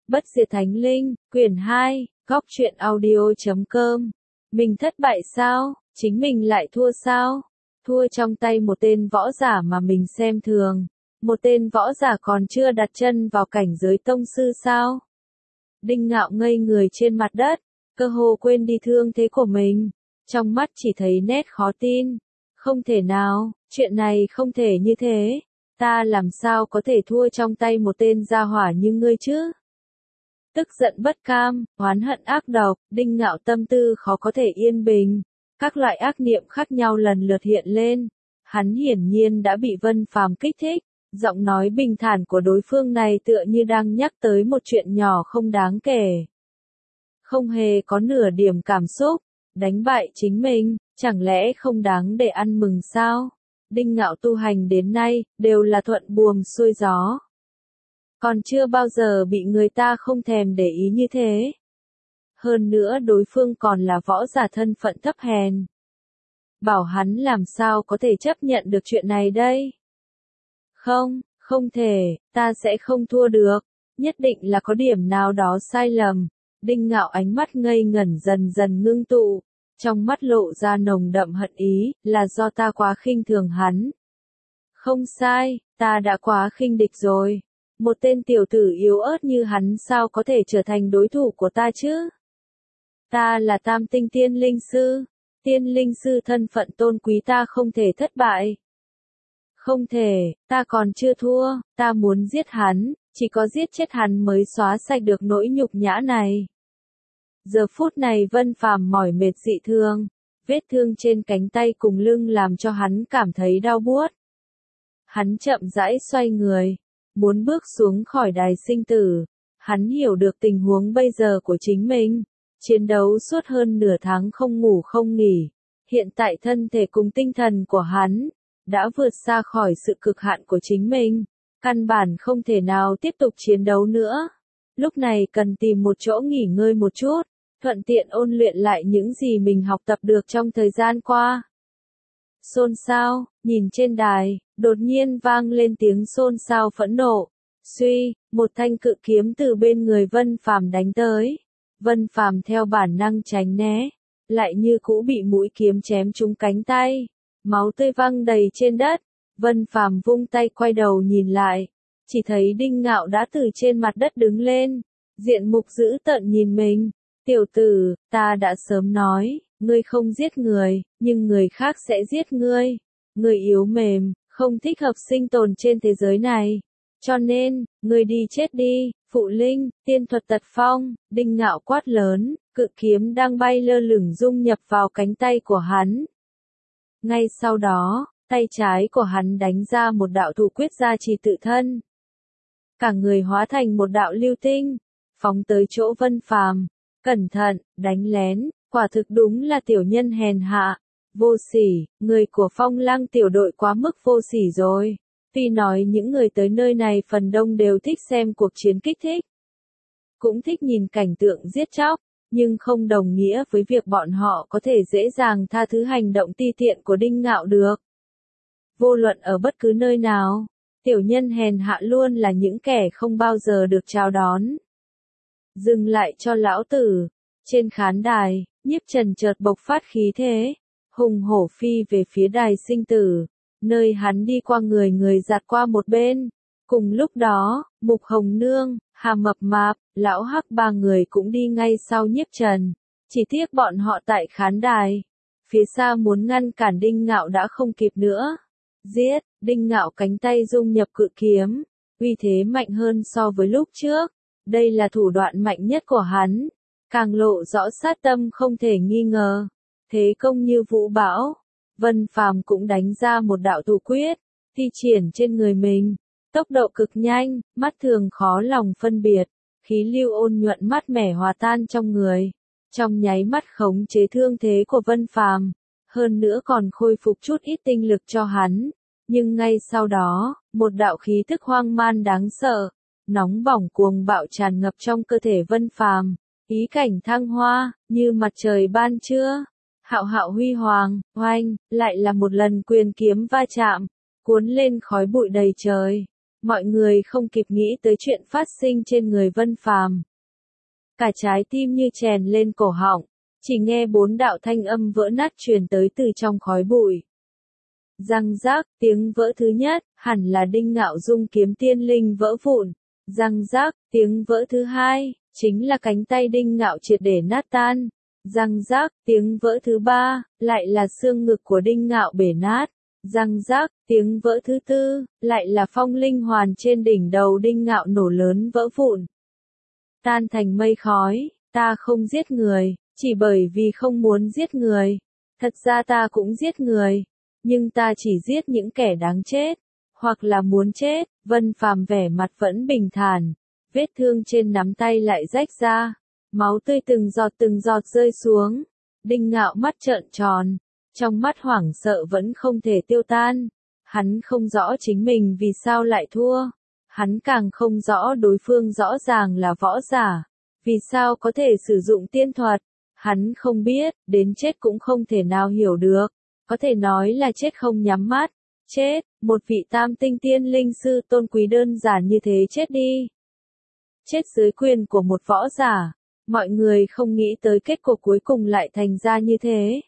Bất diệt thánh linh, quyển 2, góc truyện audio.com. Mình thất bại sao? Chính mình lại thua sao? Thua trong tay một tên võ giả mà mình xem thường. Một tên võ giả còn chưa đặt chân vào cảnh giới tông sư sao? Đinh Ngạo ngây người trên mặt đất, cơ hồ quên đi thương thế của mình. Trong mắt chỉ thấy nét khó tin. Không thể nào, chuyện này không thể như thế. Ta làm sao có thể thua trong tay một tên gia hỏa như ngươi chứ? Tức giận bất cam, oán hận ác độc, Đinh Ngạo tâm tư khó có thể yên bình. Các loại ác niệm khác nhau lần lượt hiện lên. Hắn hiển nhiên đã bị Vân Phàm kích thích. Giọng nói bình thản của đối phương này tựa như đang nhắc tới một chuyện nhỏ không đáng kể. Không hề có nửa điểm cảm xúc. Đánh bại chính mình, chẳng lẽ không đáng để ăn mừng sao? Đinh Ngạo tu hành đến nay, đều là thuận buồm xuôi gió. Còn chưa bao giờ bị người ta không thèm để ý như thế. Hơn nữa đối phương còn là võ giả thân phận thấp hèn. Bảo hắn làm sao có thể chấp nhận được chuyện này đây? Không thể, ta sẽ không thua được. Nhất định là có điểm nào đó sai lầm. Đinh Ngạo ánh mắt ngây ngẩn dần dần ngưng tụ. Trong mắt lộ ra nồng đậm hận ý, là do ta quá khinh thường hắn. Không sai, ta đã quá khinh địch rồi. Một tên tiểu tử yếu ớt như hắn sao có thể trở thành đối thủ của ta chứ? Ta là Tam Tinh Tiên Linh Sư. Tiên Linh Sư thân phận tôn quý ta không thể thất bại. Không thể, ta còn chưa thua, ta muốn giết hắn, chỉ có giết chết hắn mới xóa sạch được nỗi nhục nhã này. Giờ phút này Vân Phàm mỏi mệt dị thương, vết thương trên cánh tay cùng lưng làm cho hắn cảm thấy đau buốt. Hắn chậm rãi xoay người, muốn bước xuống khỏi đài sinh tử. Hắn hiểu được tình huống bây giờ của chính mình, chiến đấu suốt hơn nửa tháng không ngủ không nghỉ. Hiện tại thân thể cùng tinh thần của hắn đã vượt xa khỏi sự cực hạn của chính mình, căn bản không thể nào tiếp tục chiến đấu nữa. Lúc này cần tìm một chỗ nghỉ ngơi một chút, thuận tiện ôn luyện lại những gì mình học tập được trong thời gian qua. Xôn xao, nhìn trên đài, đột nhiên vang lên tiếng xôn xao phẫn nộ. Suy, một thanh cự kiếm từ bên người Vân Phàm đánh tới. Vân Phàm theo bản năng tránh né, lại như cũ bị mũi kiếm chém trúng cánh tay. Máu tươi văng đầy trên đất. Vân Phàm vung tay quay đầu nhìn lại, chỉ thấy Đinh Ngạo đã từ trên mặt đất đứng lên, diện mục dữ tợn nhìn mình. Tiểu tử, ta đã sớm nói, ngươi không giết người, nhưng người khác sẽ giết ngươi. Ngươi yếu mềm, không thích hợp sinh tồn trên thế giới này. Cho nên, ngươi đi chết đi, Phụ Linh, tiên thuật tật phong. Đinh Ngạo quát lớn, cự kiếm đang bay lơ lửng dung nhập vào cánh tay của hắn. Ngay sau đó, tay trái của hắn đánh ra một đạo thủ quyết gia trì tự thân. Cả người hóa thành một đạo lưu tinh, phóng tới chỗ Vân Phàm. Cẩn thận, đánh lén, quả thực đúng là tiểu nhân hèn hạ, vô sỉ, người của Phong Lăng tiểu đội quá mức vô sỉ rồi. Tuy nói những người tới nơi này phần đông đều thích xem cuộc chiến kích thích, cũng thích nhìn cảnh tượng giết chóc, nhưng không đồng nghĩa với việc bọn họ có thể dễ dàng tha thứ hành động ti tiện của Đinh Ngạo được. Vô luận ở bất cứ nơi nào, tiểu nhân hèn hạ luôn là những kẻ không bao giờ được chào đón. Dừng lại cho lão tử. Trên khán đài, Nhiếp Trần chợt bộc phát khí thế, hùng hổ phi về phía đài sinh tử, nơi hắn đi qua người giạt qua một bên. Cùng lúc đó, Mục Hồng Nương, Hà Mập Mạp, Lão Hắc ba người cũng đi ngay sau Nhiếp Trần. Chỉ tiếc bọn họ tại khán đài, phía xa muốn ngăn cản Đinh Ngạo đã không kịp nữa. Giết, Đinh Ngạo cánh tay dung nhập cự kiếm, uy thế mạnh hơn so với lúc trước. Đây là thủ đoạn mạnh nhất của hắn, càng lộ rõ sát tâm không thể nghi ngờ. Thế công như vũ bão, Vân Phàm cũng đánh ra một đạo thủ quyết, thi triển trên người mình. Tốc độ cực nhanh, mắt thường khó lòng phân biệt, khí lưu ôn nhuận mát mẻ hòa tan trong người. Trong nháy mắt khống chế thương thế của Vân Phàm, hơn nữa còn khôi phục chút ít tinh lực cho hắn. Nhưng ngay sau đó, một đạo khí thức hoang man đáng sợ, nóng bỏng cuồng bạo tràn ngập trong cơ thể Vân Phàm, ý cảnh thăng hoa, như mặt trời ban trưa, hạo hạo huy hoàng, oanh, lại là một lần quyền kiếm va chạm, cuốn lên khói bụi đầy trời. Mọi người không kịp nghĩ tới chuyện phát sinh trên người Vân Phàm. Cả trái tim như chèn lên cổ họng, chỉ nghe 4 đạo thanh âm vỡ nát truyền tới từ trong khói bụi. Răng rác, tiếng vỡ thứ nhất, hẳn là Đinh Ngạo Dung kiếm tiên linh vỡ vụn. Răng rác, tiếng vỡ thứ hai, chính là cánh tay Đinh Ngạo triệt để nát tan. Răng rác, tiếng vỡ thứ ba, lại là xương ngực của Đinh Ngạo bể nát. Răng rác, tiếng vỡ thứ tư, lại là phong linh hoàn trên đỉnh đầu Đinh Ngạo nổ lớn vỡ vụn. Tan thành mây khói, ta không giết người, chỉ bởi vì không muốn giết người. Thật ra ta cũng giết người, nhưng ta chỉ giết những kẻ đáng chết, hoặc là muốn chết. Vân Phàm vẻ mặt vẫn bình thản, vết thương trên nắm tay lại rách ra, máu tươi từng giọt rơi xuống. Đinh Ngạo mắt trợn tròn, trong mắt hoảng sợ vẫn không thể tiêu tan. Hắn không rõ chính mình vì sao lại thua. Hắn càng không rõ đối phương rõ ràng là võ giả, vì sao có thể sử dụng tiên thuật. Hắn không biết, đến chết cũng không thể nào hiểu được. Có thể nói là chết không nhắm mắt. Chết, một vị tam tinh tiên linh sư tôn quý đơn giản như thế chết đi. Chết dưới quyền của một võ giả. Mọi người không nghĩ tới kết cục cuối cùng lại thành ra như thế.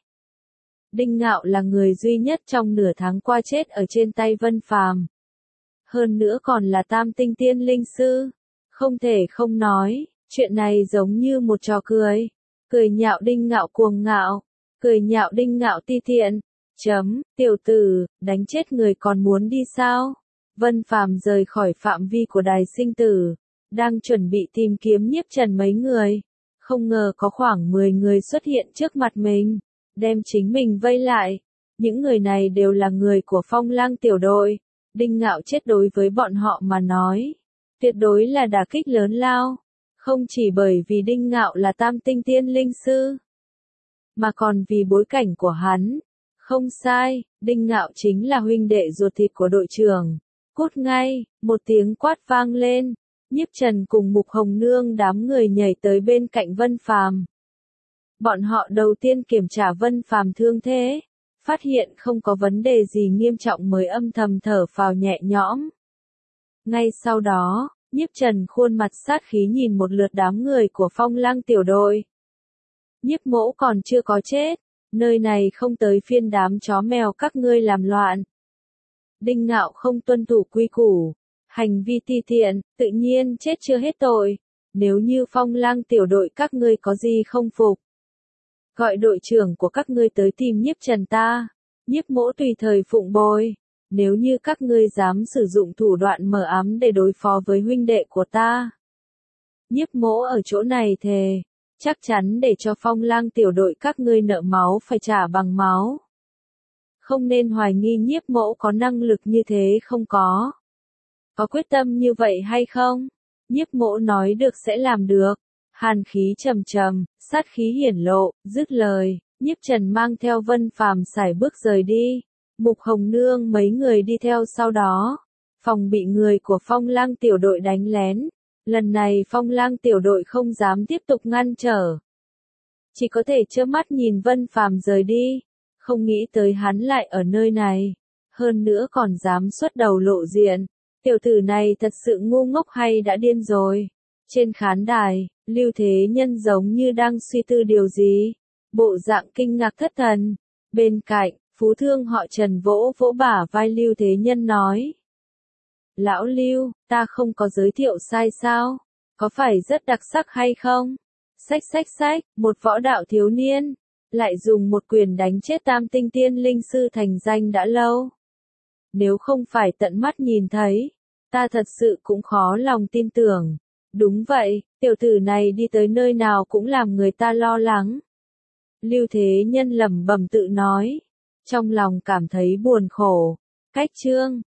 Đinh Ngạo là người duy nhất trong nửa tháng qua chết ở trên tay Vân Phàm. Hơn nữa còn là tam tinh tiên linh sư. Không thể không nói, chuyện này giống như một trò cười. Cười nhạo Đinh Ngạo cuồng ngạo, cười nhạo Đinh Ngạo ti tiện. Tiểu tử, đánh chết người còn muốn đi sao? Vân Phàm rời khỏi phạm vi của đài sinh tử, đang chuẩn bị tìm kiếm Nhiếp Trần mấy người. Không ngờ có khoảng 10 người xuất hiện trước mặt mình, đem chính mình vây lại. Những người này đều là người của Phong Lang tiểu đội. Đinh Ngạo chết đối với bọn họ mà nói, tuyệt đối là đả kích lớn lao. Không chỉ bởi vì Đinh Ngạo là tam tinh tiên linh sư, mà còn vì bối cảnh của hắn. Không sai, Đinh Ngạo chính là huynh đệ ruột thịt của đội trưởng. Cút ngay, một tiếng quát vang lên. Nhiếp Trần cùng Mục Hồng Nương đám người nhảy tới bên cạnh Vân Phàm. Bọn họ đầu tiên kiểm tra Vân Phàm thương thế, phát hiện không có vấn đề gì nghiêm trọng mới âm thầm thở phào nhẹ nhõm. Ngay sau đó, Nhiếp Trần khuôn mặt sát khí nhìn một lượt đám người của Phong Lang tiểu đội. Nhiếp Mỗ còn chưa có chết, nơi này không tới phiên đám chó mèo các ngươi làm loạn. Đinh Ngạo không tuân thủ quy củ, hành vi ti tiện, tự nhiên chết chưa hết tội. Nếu như Phong Lang tiểu đội các ngươi có gì không phục, gọi đội trưởng của các ngươi tới tìm Nhiếp Trần ta. Nhiếp Mỗ tùy thời phụng bồi. Nếu như các ngươi dám sử dụng thủ đoạn mờ ám để đối phó với huynh đệ của ta, Nhiếp Mỗ ở chỗ này thề, chắc chắn để cho Phong Lang tiểu đội các ngươi nợ máu phải trả bằng máu. Không nên hoài nghi Nhiếp Mỗ có năng lực như thế không có. Có quyết tâm như vậy hay không? Nhiếp Mỗ nói được sẽ làm được. Hàn khí trầm trầm, sát khí hiển lộ, dứt lời, Nhiếp Trần mang theo Vân Phàm sải bước rời đi. Mục Hồng Nương mấy người đi theo sau đó. Phòng bị người của Phong Lang tiểu đội đánh lén. Lần này Phong Lang tiểu đội không dám tiếp tục ngăn trở, chỉ có thể trơ mắt nhìn Vân Phàm rời đi. Không nghĩ tới hắn lại ở nơi này, hơn nữa còn dám xuất đầu lộ diện. Tiểu tử này thật sự ngu ngốc hay đã điên rồi? Trên khán đài, Lưu Thế Nhân giống như đang suy tư điều gì, bộ dạng kinh ngạc thất thần. Bên cạnh, Phú Thương họ Trần vỗ vỗ bả vai Lưu Thế Nhân nói: Lão Lưu, ta không có giới thiệu sai sao? Có phải rất đặc sắc hay không? Xách, một võ đạo thiếu niên, lại dùng một quyền đánh chết tam tinh tiên linh sư thành danh đã lâu. Nếu không phải tận mắt nhìn thấy, ta thật sự cũng khó lòng tin tưởng. Đúng vậy, tiểu tử này đi tới nơi nào cũng làm người ta lo lắng. Lưu Thế Nhân lẩm bẩm tự nói, trong lòng cảm thấy buồn khổ. Cách chương